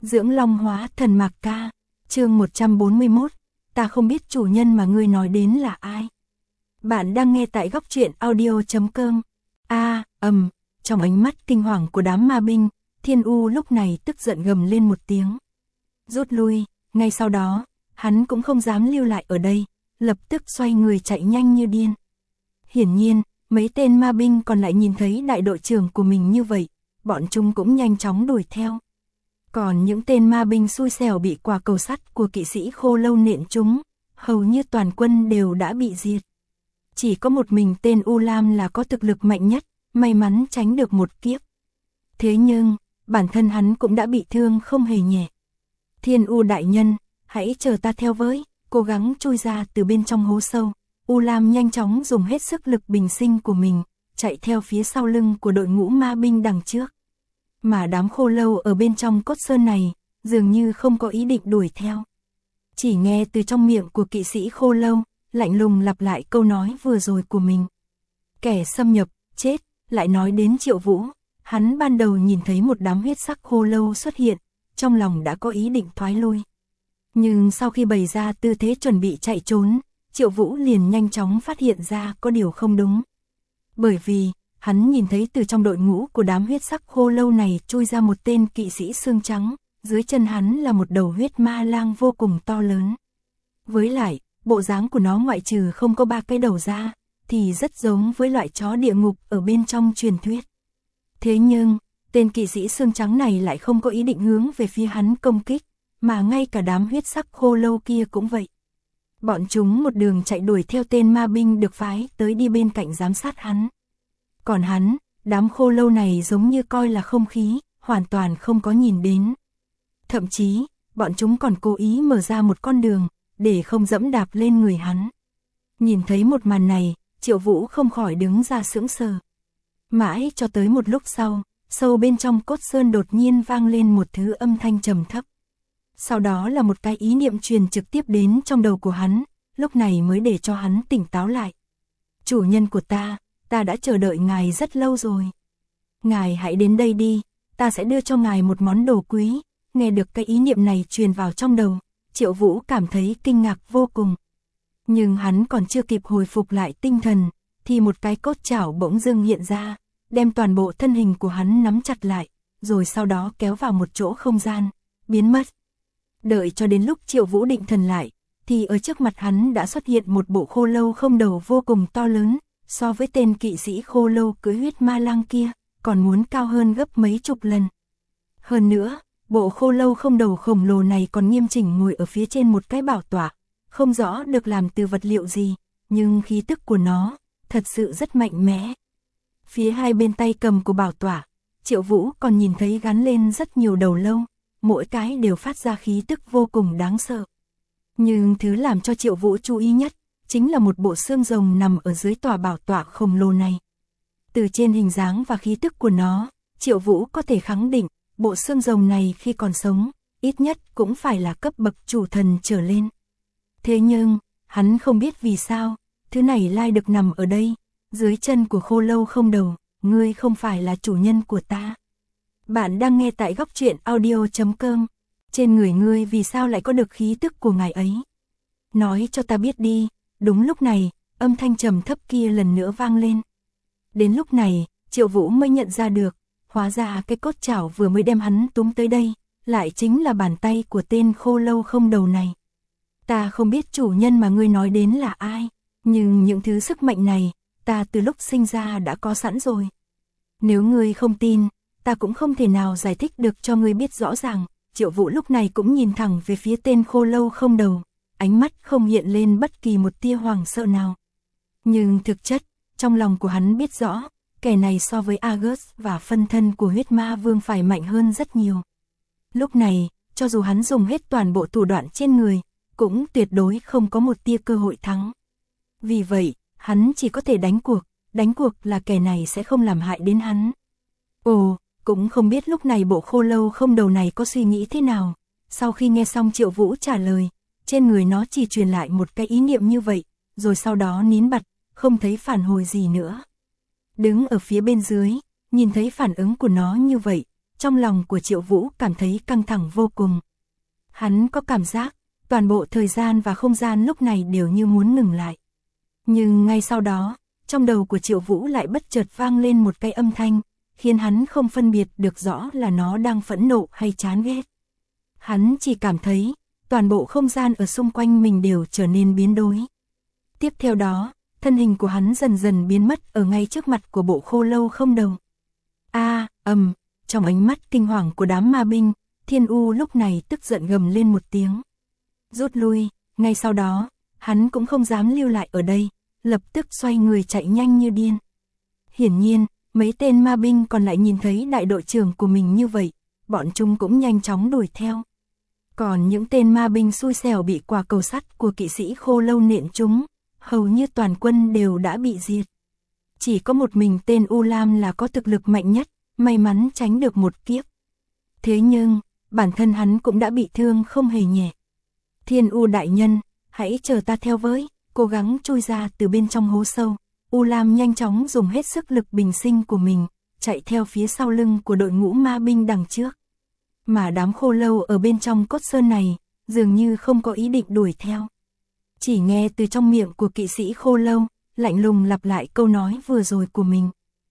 Dưỡng Long Hóa Thần Mạc Ca, chương 141, ta không biết chủ nhân mà ngươi nói đến là ai. Bạn đang nghe tại góc truyện audio.com. Trong ánh mắt kinh hoàng của đám ma binh, Thiên U lúc này tức giận gầm lên một tiếng. Rút lui, ngay sau đó, hắn cũng không dám lưu lại ở đây, lập tức xoay người chạy nhanh như điên. Hiển nhiên, mấy tên ma binh còn lại nhìn thấy đại đội trưởng của mình như vậy, bọn chúng cũng nhanh chóng đuổi theo. Còn những tên ma binh xui xẻo bị quả cầu sắt của kỵ sĩ Khô Lâu nện trúng, hầu như toàn quân đều đã bị diệt. Chỉ có một mình tên U Lam là có thực lực mạnh nhất, may mắn tránh được một kiếp. Thế nhưng, bản thân hắn cũng đã bị thương không hề nhẹ. Thiên U đại nhân, hãy chờ ta theo với, cố gắng chui ra từ bên trong hố sâu. U Lam nhanh chóng dùng hết sức lực bình sinh của mình, chạy theo phía sau lưng của đội ngũ ma binh đằng trước. Mà đám Khô Lâu ở bên trong cốt sơn này, dường như không có ý định đuổi theo. Chỉ nghe từ trong miệng của kỵ sĩ Khô Lâu, lạnh lùng lặp lại câu nói vừa rồi của mình. Kẻ xâm nhập, chết, lại nói đến Triệu Vũ, hắn ban đầu nhìn thấy một đám huyết sắc Khô Lâu xuất hiện, trong lòng đã có ý định thoái lui. Nhưng sau khi bày ra tư thế chuẩn bị chạy trốn, Triệu Vũ liền nhanh chóng phát hiện ra có điều không đúng. Bởi vì, hắn nhìn thấy từ trong đội ngũ của đám huyết sắc Khô Lâu này chui ra một tên kỵ sĩ xương trắng, dưới chân hắn là một đầu huyết ma lang vô cùng to lớn. Với lại, bộ dáng của nó ngoại trừ không có 3 cái đầu ra, thì rất giống với loại chó địa ngục ở bên trong truyền thuyết. Thế nhưng, tên kỵ sĩ xương trắng này lại không có ý định hướng về phía hắn công kích, mà ngay cả đám huyết sắc Khô Lâu kia cũng vậy. Bọn chúng một đường chạy đuổi theo tên ma binh được phái tới đi bên cạnh giám sát hắn. Còn hắn, đám Khô Lâu này giống như coi là không khí, hoàn toàn không có nhìn đến. Thậm chí, bọn chúng còn cố ý mở ra một con đường, để không dẫm đạp lên người hắn. Nhìn thấy một màn này, Triệu Vũ không khỏi đứng ra sững sờ. Mãi cho tới một lúc sau, sâu bên trong cốt sơn đột nhiên vang lên một thứ âm thanh trầm thấp. Sau đó là một cái ý niệm truyền trực tiếp đến trong đầu của hắn, lúc này mới để cho hắn tỉnh táo lại. Chủ nhân của ta đã chờ đợi ngài rất lâu rồi. Ngài hãy đến đây đi, ta sẽ đưa cho ngài một món đồ quý. Nghe được cái ý niệm này truyền vào trong đầu, Triệu Vũ cảm thấy kinh ngạc vô cùng. Nhưng hắn còn chưa kịp hồi phục lại tinh thần, thì một cái cốt chảo bỗng dưng hiện ra, đem toàn bộ thân hình của hắn nắm chặt lại, rồi sau đó kéo vào một chỗ không gian, biến mất. Đợi cho đến lúc Triệu Vũ định thần lại, thì ở trước mặt hắn đã xuất hiện một bộ Khô Lâu không đầu vô cùng to lớn, so với tên kỵ sĩ Khô Lâu cưỡi huyết ma lang kia, còn muốn cao hơn gấp mấy chục lần. Hơn nữa, bộ Khô Lâu không đầu khổng lồ này còn nghiêm chỉnh ngồi ở phía trên một cái bảo tọa, không rõ được làm từ vật liệu gì, nhưng khí tức của nó thật sự rất mạnh mẽ. Phía hai bên tay cầm của bảo tọa, Triệu Vũ còn nhìn thấy gắn lên rất nhiều đầu lâu, mỗi cái đều phát ra khí tức vô cùng đáng sợ. Nhưng thứ làm cho Triệu Vũ chú ý nhất, chính là một bộ xương rồng nằm ở dưới tòa bảo tọa khổng lồ này. Từ trên hình dáng và khí tức của nó, Triệu Vũ có thể khẳng định, bộ xương rồng này khi còn sống, ít nhất cũng phải là cấp bậc chủ thần trở lên. Thế nhưng, hắn không biết vì sao, thứ này lại được nằm ở đây, dưới chân của Khô Lâu không đầu, ngươi không phải là chủ nhân của ta. Bạn đang nghe tại góc truyện audio.com, trên người ngươi vì sao lại có được khí tức của ngài ấy? Nói cho ta biết đi. Đúng lúc này, âm thanh trầm thấp kia lần nữa vang lên. Đến lúc này, Triệu Vũ mới nhận ra được, hóa ra cái cốt chảo vừa mới đem hắn túm tới đây, lại chính là bàn tay của tên Khô Lâu không đầu này. Ta không biết chủ nhân mà ngươi nói đến là ai, nhưng những thứ sức mạnh này, ta từ lúc sinh ra đã có sẵn rồi. Nếu ngươi không tin, ta cũng không thể nào giải thích được cho ngươi biết rõ ràng. Triệu Vũ lúc này cũng nhìn thẳng về phía tên Khô Lâu không đầu, ánh mắt không hiện lên bất kỳ một tia hoảng sợ nào. Nhưng thực chất, trong lòng của hắn biết rõ, kẻ này so với Argus và phân thân của huyết ma vương phải mạnh hơn rất nhiều. Lúc này, cho dù hắn dùng hết toàn bộ thủ đoạn trên người, cũng tuyệt đối không có một tia cơ hội thắng. Vì vậy, hắn chỉ có thể đánh cuộc là kẻ này sẽ không làm hại đến hắn. Ồ, cũng không biết lúc này bộ Khô Lâu không đầu này có suy nghĩ thế nào. Sau khi nghe xong Triệu Vũ trả lời, trên người nó chỉ truyền lại một cái ý niệm như vậy, rồi sau đó nín bặt, không thấy phản hồi gì nữa. Đứng ở phía bên dưới, nhìn thấy phản ứng của nó như vậy, trong lòng của Triệu Vũ cảm thấy căng thẳng vô cùng. Hắn có cảm giác, toàn bộ thời gian và không gian lúc này đều như muốn ngừng lại. Nhưng ngay sau đó, trong đầu của Triệu Vũ lại bất chợt vang lên một cái âm thanh, khiến hắn không phân biệt được rõ là nó đang phẫn nộ hay chán ghét. Hắn chỉ cảm thấy, toàn bộ không gian ở xung quanh mình đều trở nên biến đổi. Tiếp theo đó, thân hình của hắn dần dần biến mất ở ngay trước mặt của bộ khô lâu không đầu. Trong ánh mắt kinh hoàng của đám ma binh, Thiên U lúc này tức giận gầm lên một tiếng. Rút lui, ngay sau đó, hắn cũng không dám lưu lại ở đây, lập tức xoay người chạy nhanh như điên. Hiển nhiên, mấy tên ma binh còn lại nhìn thấy đại đội trưởng của mình như vậy, bọn chúng cũng nhanh chóng đuổi theo. Còn những tên ma binh xui xẻo bị quả cầu sắt của kỵ sĩ khô lâu nện trúng, hầu như toàn quân đều đã bị diệt. Chỉ có một mình tên U Lam là có thực lực mạnh nhất, may mắn tránh được một kiếp. Thế nhưng, bản thân hắn cũng đã bị thương không hề nhẹ. Thiên U đại nhân, hãy chờ ta theo với, cố gắng chui ra từ bên trong hố sâu. U Lam nhanh chóng dùng hết sức lực bình sinh của mình, chạy theo phía sau lưng của đội ngũ ma binh đằng trước. Mà đám khô lâu ở bên trong cốt sơn này, dường như không có ý định đuổi theo. Chỉ nghe từ trong miệng của kỵ sĩ khô lâu, lạnh lùng lặp lại câu nói vừa rồi của mình.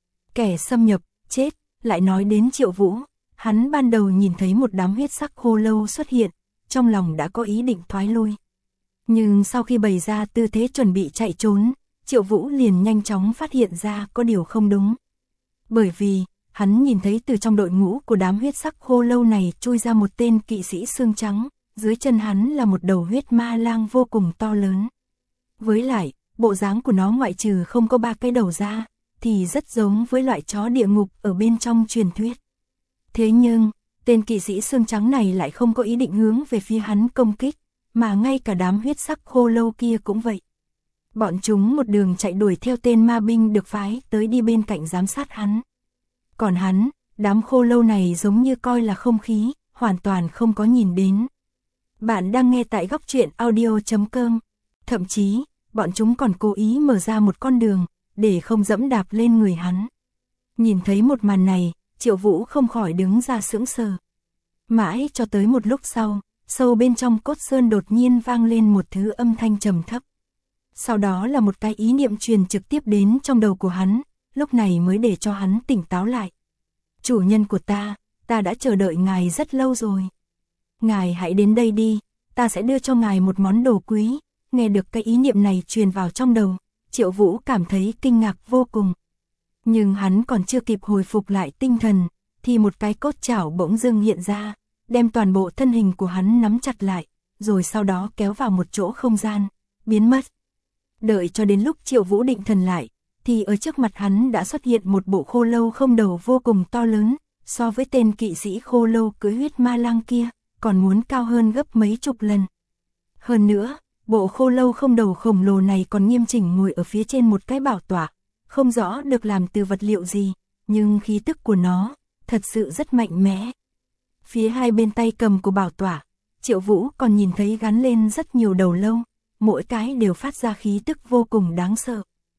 Kẻ xâm nhập, chết, lại nói đến Triệu Vũ, hắn ban đầu nhìn thấy một đám huyết sắc khô lâu xuất hiện, trong lòng đã có ý định thoái lui. Nhưng sau khi bày ra tư thế chuẩn bị chạy trốn, Triệu Vũ liền nhanh chóng phát hiện ra có điều không đúng. Bởi vì, hắn nhìn thấy từ trong đội ngũ của đám huyết sắc khô lâu này chui ra một tên kỵ sĩ xương trắng, dưới chân hắn là một đầu huyết ma lang vô cùng to lớn. Với lại, bộ dáng của nó ngoại trừ không có 3 cái đầu ra, thì rất giống với loại chó địa ngục ở bên trong truyền thuyết. Thế nhưng, tên kỵ sĩ xương trắng này lại không có ý định hướng về phía hắn công kích, mà ngay cả đám huyết sắc khô lâu kia cũng vậy. Bọn chúng một đường chạy đuổi theo tên ma binh được phái tới đi bên cạnh giám sát hắn. Còn hắn, đám khô lâu này giống như coi là không khí, hoàn toàn không có nhìn đến. Bạn đang nghe tại Góc Truyện Audio.com. Thậm chí, bọn chúng còn cố ý mở ra một con đường, để không dẫm đạp lên người hắn. Nhìn thấy một màn này, Triệu Vũ không khỏi đứng ra sững sờ. Mãi cho tới một lúc sau, sâu bên trong cốt sơn đột nhiên vang lên một thứ âm thanh trầm thấp. Sau đó là một cái ý niệm truyền trực tiếp đến trong đầu của hắn, lúc này mới để cho hắn tỉnh táo lại. Chủ nhân của ta đã chờ đợi ngài rất lâu rồi. Ngài hãy đến đây đi, ta sẽ đưa cho ngài một món đồ quý. Nghe được cái ý niệm này truyền vào trong đầu, Triệu Vũ cảm thấy kinh ngạc vô cùng. Nhưng hắn còn chưa kịp hồi phục lại tinh thần, thì một cái cốt chảo bỗng dưng hiện ra, đem toàn bộ thân hình của hắn nắm chặt lại, rồi sau đó kéo vào một chỗ không gian, biến mất. Đợi cho đến lúc Triệu Vũ định thần lại, thì ở trước mặt hắn đã xuất hiện một bộ khô lâu không đầu vô cùng to lớn, so với tên kỵ sĩ khô lâu cưỡi huyết ma lang kia, còn muốn cao hơn gấp mấy chục lần. Hơn nữa, bộ khô lâu không đầu khổng lồ này còn nghiêm chỉnh ngồi ở phía trên một cái bảo tọa, không rõ được làm từ vật liệu gì, nhưng khí tức của nó thật sự rất mạnh mẽ. Phía hai bên tay cầm của bảo tọa, Triệu Vũ còn nhìn thấy gắn lên rất nhiều đầu lâu, mỗi cái đều phát ra khí tức vô cùng đáng sợ.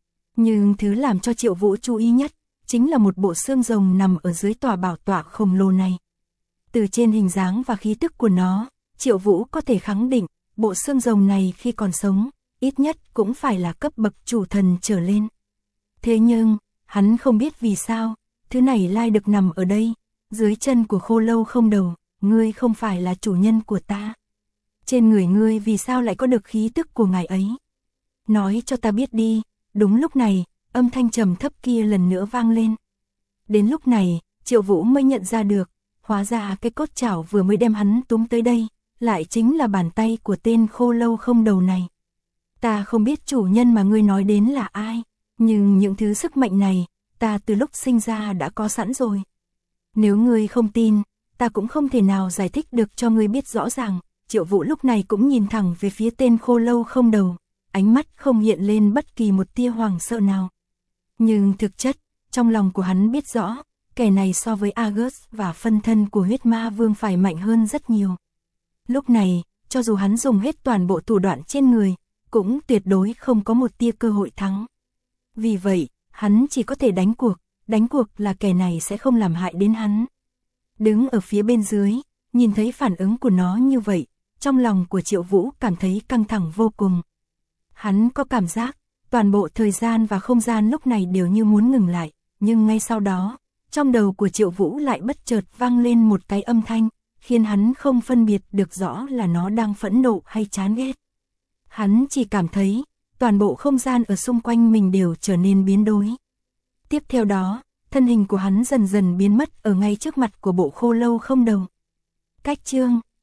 Nhưng thứ làm cho Triệu Vũ chú ý nhất, chính là một bộ xương rồng nằm ở dưới tòa bảo tọa khổng lồ này. Từ trên hình dáng và khí tức của nó, Triệu Vũ có thể khẳng định, bộ xương rồng này khi còn sống, ít nhất cũng phải là cấp bậc chủ thần trở lên. Thế nhưng, hắn không biết vì sao, thứ này lai được nằm ở đây, dưới chân của khô lâu không đầu, ngươi không phải là chủ nhân của ta. Trên người ngươi vì sao lại có được khí tức của ngài ấy? Nói cho ta biết đi. Đúng lúc này, âm thanh trầm thấp kia lần nữa vang lên. Đến lúc này, Triệu Vũ mới nhận ra được, hóa ra cái cốt chảo vừa mới đem hắn túm tới đây, lại chính là bàn tay của tên khô lâu không đầu này. Ta không biết chủ nhân mà ngươi nói đến là ai, nhưng những thứ sức mạnh này, ta từ lúc sinh ra đã có sẵn rồi. Nếu ngươi không tin, ta cũng không thể nào giải thích được cho ngươi biết rõ ràng. Triệu Vũ lúc này cũng nhìn thẳng về phía tên khô lâu không đầu, ánh mắt không hiện lên bất kỳ một tia hoảng sợ nào. Nhưng thực chất, trong lòng của hắn biết rõ, kẻ này so với Argus và phân thân của huyết ma vương phải mạnh hơn rất nhiều. Lúc này, cho dù hắn dùng hết toàn bộ thủ đoạn trên người, cũng tuyệt đối không có một tia cơ hội thắng. Vì vậy, hắn chỉ có thể đánh cuộc là kẻ này sẽ không làm hại đến hắn. Đứng ở phía bên dưới, nhìn thấy phản ứng của nó như vậy, trong lòng của Triệu Vũ cảm thấy căng thẳng vô cùng. Hắn có cảm giác, toàn bộ thời gian và không gian lúc này đều như muốn ngừng lại, nhưng ngay sau đó, trong đầu của Triệu Vũ lại bất chợt vang lên một cái âm thanh, khiến hắn không phân biệt được rõ là nó đang phẫn nộ hay chán ghét. Hắn chỉ cảm thấy, toàn bộ không gian ở xung quanh mình đều trở nên biến đổi. Tiếp theo đó, thân hình của hắn dần dần biến mất ở ngay trước mặt của bộ khô lâu không đầu. Cách chương